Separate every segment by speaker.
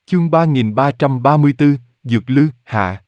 Speaker 1: Chương 3334, Dược Lư, hạ.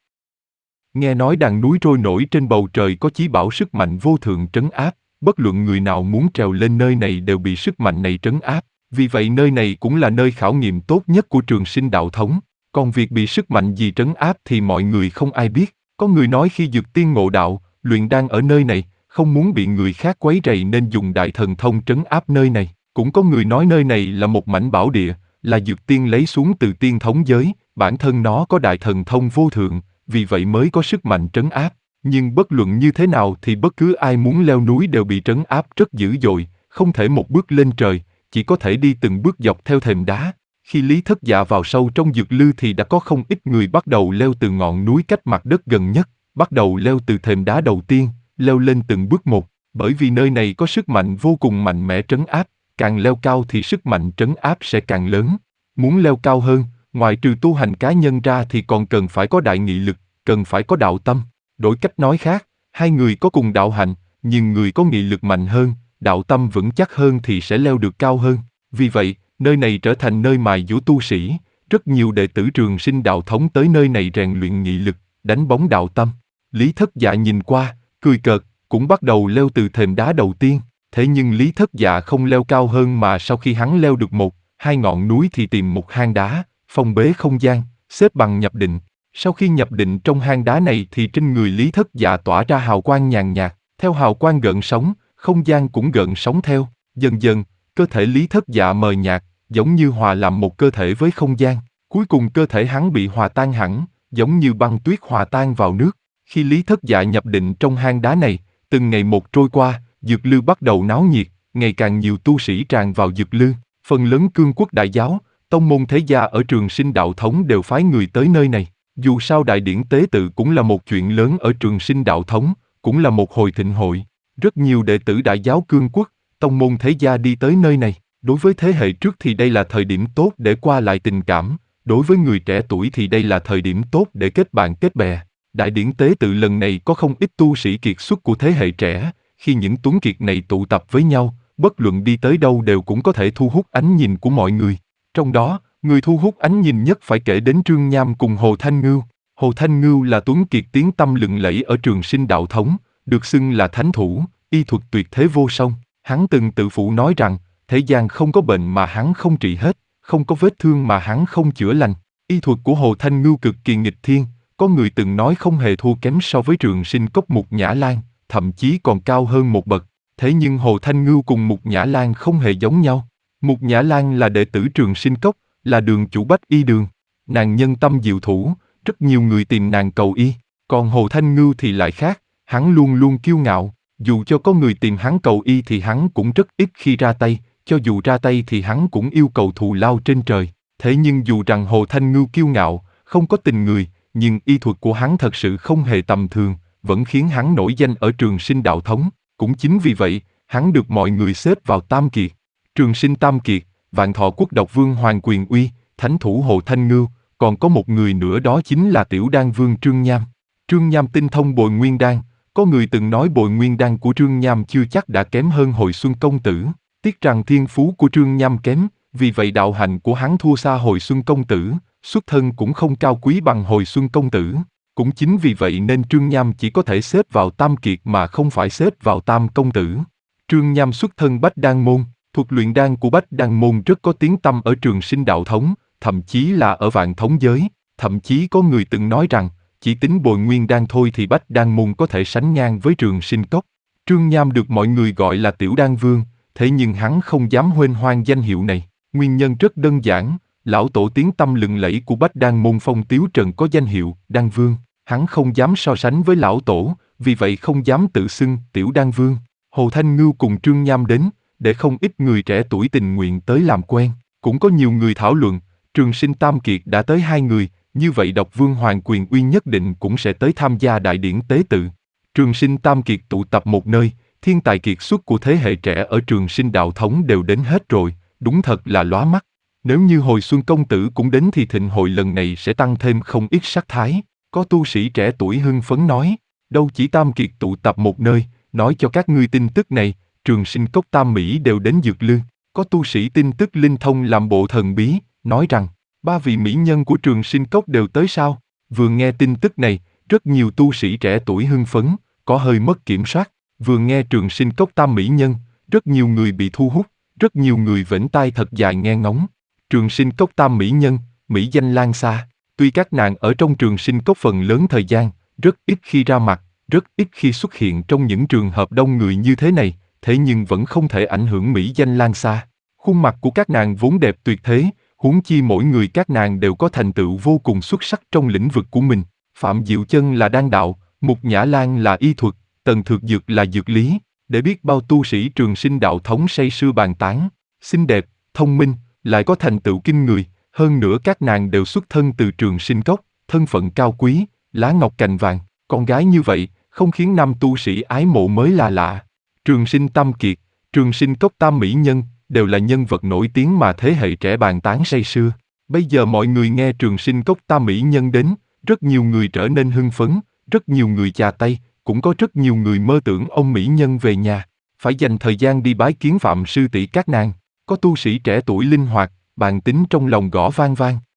Speaker 1: Nghe nói đàn núi trôi nổi trên bầu trời có chí bảo sức mạnh vô thượng trấn áp, bất luận người nào muốn trèo lên nơi này đều bị sức mạnh này trấn áp, vì vậy nơi này cũng là nơi khảo nghiệm tốt nhất của trường sinh đạo thống. Còn việc bị sức mạnh gì trấn áp thì mọi người không ai biết. Có người nói khi Dược Tiên ngộ đạo, luyện đan ở nơi này, không muốn bị người khác quấy rầy nên dùng đại thần thông trấn áp nơi này. Cũng có người nói nơi này là một mảnh bảo địa, là Dược Tiên lấy xuống từ tiên thống giới, bản thân nó có đại thần thông vô thượng, vì vậy mới có sức mạnh trấn áp. Nhưng bất luận như thế nào thì bất cứ ai muốn leo núi đều bị trấn áp rất dữ dội, không thể một bước lên trời, chỉ có thể đi từng bước dọc theo thềm đá. Khi Lý Thất Dạ vào sâu trong Dược Lư thì đã có không ít người bắt đầu leo từ ngọn núi cách mặt đất gần nhất, bắt đầu leo từ thềm đá đầu tiên, leo lên từng bước một, bởi vì nơi này có sức mạnh vô cùng mạnh mẽ trấn áp, càng leo cao thì sức mạnh trấn áp sẽ càng lớn. Muốn leo cao hơn, ngoài trừ tu hành cá nhân ra thì còn cần phải có đại nghị lực, cần phải có đạo tâm. Đổi cách nói khác, hai người có cùng đạo hạnh, nhưng người có nghị lực mạnh hơn, đạo tâm vững chắc hơn thì sẽ leo được cao hơn. Vì vậy, nơi này trở thành nơi mài giũa tu sĩ, rất nhiều đệ tử trường sinh đạo thống tới nơi này rèn luyện nghị lực, đánh bóng đạo tâm. Lý Thất Dạ nhìn qua, cười cợt, cũng bắt đầu leo từ thềm đá đầu tiên. Thế nhưng Lý Thất Dạ không leo cao hơn mà sau khi hắn leo được hai ngọn núi thì tìm một hang đá, phong bế không gian, xếp bằng nhập định. Sau khi nhập định trong hang đá này thì trên người Lý Thất Dạ tỏa ra hào quang nhàn nhạt, theo hào quang gợn sóng, không gian cũng gợn sóng theo. Dần dần, cơ thể Lý Thất Dạ mờ nhạt, giống như hòa làm một cơ thể với không gian. Cuối cùng cơ thể hắn bị hòa tan hẳn, giống như băng tuyết hòa tan vào nước. Khi Lý Thất Dạ nhập định trong hang đá này, từng ngày một trôi qua, Dược Lư bắt đầu náo nhiệt, ngày càng nhiều tu sĩ tràn vào Dược Lư. Phần lớn cương quốc đại giáo, tông môn thế gia ở trường sinh đạo thống đều phái người tới nơi này. Dù sao đại điển tế tự cũng là một chuyện lớn ở trường sinh đạo thống, cũng là một hồi thịnh hội. Rất nhiều đệ tử đại giáo cương quốc, tông môn thế gia đi tới nơi này. Đối với thế hệ trước thì đây là thời điểm tốt để qua lại tình cảm, đối với người trẻ tuổi thì đây là thời điểm tốt để kết bạn kết bè. Đại điển tế tự lần này có không ít tu sĩ kiệt xuất của thế hệ trẻ, khi những tuấn kiệt này tụ tập với nhau, bất luận đi tới đâu đều cũng có thể thu hút ánh nhìn của mọi người. Trong đó, người thu hút ánh nhìn nhất phải kể đến Trương Nham cùng Hồ Thanh Ngưu. Hồ Thanh Ngưu là tuấn kiệt tiếng tăm lừng lẫy ở trường sinh đạo thống, được xưng là thánh thủ, y thuật tuyệt thế vô song. Hắn từng tự phụ nói rằng, thế gian không có bệnh mà hắn không trị hết, không có vết thương mà hắn không chữa lành. Y thuật của Hồ Thanh Ngưu cực kỳ nghịch thiên, có người từng nói không hề thua kém so với trường sinh cốc Mục Nhã Lan, thậm chí còn cao hơn một bậc. Thế nhưng Hồ Thanh Ngưu cùng Mục Nhã Lan không hề giống nhau. Mục Nhã Lan là đệ tử trường sinh cốc, là đường chủ Bách Y Đường. Nàng nhân tâm diệu thủ, rất nhiều người tìm nàng cầu y. Còn Hồ Thanh Ngưu thì lại khác, hắn luôn luôn kiêu ngạo, dù cho có người tìm hắn cầu y thì hắn cũng rất ít khi ra tay, cho dù ra tay thì hắn cũng yêu cầu thù lao trên trời. Thế nhưng dù rằng Hồ Thanh Ngưu kiêu ngạo, không có tình người, nhưng y thuật của hắn thật sự không hề tầm thường, vẫn khiến hắn nổi danh ở trường sinh đạo thống. Cũng chính vì vậy, hắn được mọi người xếp vào tam kiệt. Trường sinh tam kiệt, Vạn Thọ Quốc độc vương Hoàng Quyền Uy, thánh thủ Hồ Thanh Ngưu, còn có một người nữa đó chính là Tiểu Đan Vương Trương Nham. Trương Nham tinh thông Bồi Nguyên Đan, có người từng nói Bồi Nguyên Đan của Trương Nham chưa chắc đã kém hơn Hồi Xuân Công Tử. Tiếc rằng thiên phú của Trương Nham kém, vì vậy đạo hạnh của hắn thua xa Hồi Xuân Công Tử, xuất thân cũng không cao quý bằng Hồi Xuân Công Tử. Cũng chính vì vậy nên Trương Nham chỉ có thể xếp vào tam kiệt mà không phải xếp vào tam công tử. Trương Nham xuất thân Bách Đan Môn, thuật luyện đan của Bách Đan Môn rất có tiếng tăm ở trường sinh đạo thống, thậm chí là ở vạn thống giới. Thậm chí có người từng nói rằng, chỉ tính Bồi Nguyên Đan thôi thì Bách Đan Môn có thể sánh ngang với trường sinh cốc. Trương Nham được mọi người gọi là Tiểu Đan Vương, thế nhưng hắn không dám huênh hoang danh hiệu này. Nguyên nhân rất đơn giản, lão tổ tiếng tăm lừng lẫy của Bách Đan Môn Phong Tiếu Trần có danh hiệu Đan Vương. Hắn không dám so sánh với lão tổ, vì vậy không dám tự xưng Tiểu Đan Vương. Hồ Thanh Ngưu cùng Trương Nham đến, để không ít người trẻ tuổi tình nguyện tới làm quen. Cũng có nhiều người thảo luận, trường sinh tam kiệt đã tới 2 người, như vậy độc vương Hoàng Quyền Uy nhất định cũng sẽ tới tham gia đại điển tế tự. Trường sinh tam kiệt tụ tập một nơi, thiên tài kiệt xuất của thế hệ trẻ ở trường sinh đạo thống đều đến hết rồi, đúng thật là lóa mắt. Nếu như Hồi Xuân Công Tử cũng đến thì thịnh hội lần này sẽ tăng thêm không ít sắc thái. Có tu sĩ trẻ tuổi hưng phấn nói, đâu chỉ tam kiệt tụ tập một nơi, nói cho các ngươi tin tức này, trường sinh cốc Tam Mỹ đều đến Dược Lư. Có tu sĩ tin tức linh thông làm bộ thần bí, nói rằng, Ba vị mỹ nhân của Trường Sinh Cốc đều tới sao? Vừa nghe tin tức này, rất nhiều tu sĩ trẻ tuổi hưng phấn, có hơi mất kiểm soát. Vừa nghe Trường Sinh Cốc tam mỹ nhân, rất nhiều người bị thu hút, rất nhiều người vểnh tai thật dài nghe ngóng. Trường Sinh Cốc tam mỹ nhân, mỹ danh lan xa. Tuy các nàng ở trong Trường Sinh Cốc phần lớn thời gian, rất ít khi ra mặt, rất ít khi xuất hiện trong những trường hợp đông người như thế này, thế nhưng vẫn không thể ảnh hưởng mỹ danh lan xa. Khuôn mặt của các nàng vốn đẹp tuyệt thế, huống chi mỗi người các nàng đều có thành tựu vô cùng xuất sắc trong lĩnh vực của mình. Phạm Diệu Chân là đan đạo, Mục Nhã Lan là y thuật, Tần Thược Dược là dược lý, để biết bao tu sĩ Trường Sinh đạo thống say sưa bàn tán. Xinh đẹp, thông minh, lại có thành tựu kinh người, hơn nữa các nàng đều xuất thân từ Trường Sinh Cốc, thân phận cao quý, lá ngọc cành vàng, con gái như vậy, không khiến nam tu sĩ ái mộ mới là lạ. Trường Sinh Tam Kiệt, Trường Sinh Cốc tam mỹ nhân, đều là nhân vật nổi tiếng mà thế hệ trẻ bàn tán say sưa. Bây giờ mọi người nghe Trường Sinh Cốc tam mỹ nhân đến, rất nhiều người trở nên hưng phấn, rất nhiều người chà tay, cũng có rất nhiều người mơ tưởng ông mỹ nhân về nhà, phải dành thời gian đi bái kiến Phạm sư tỷ các nàng. Có tu sĩ trẻ tuổi linh hoạt, bàn tính trong lòng gõ vang vang.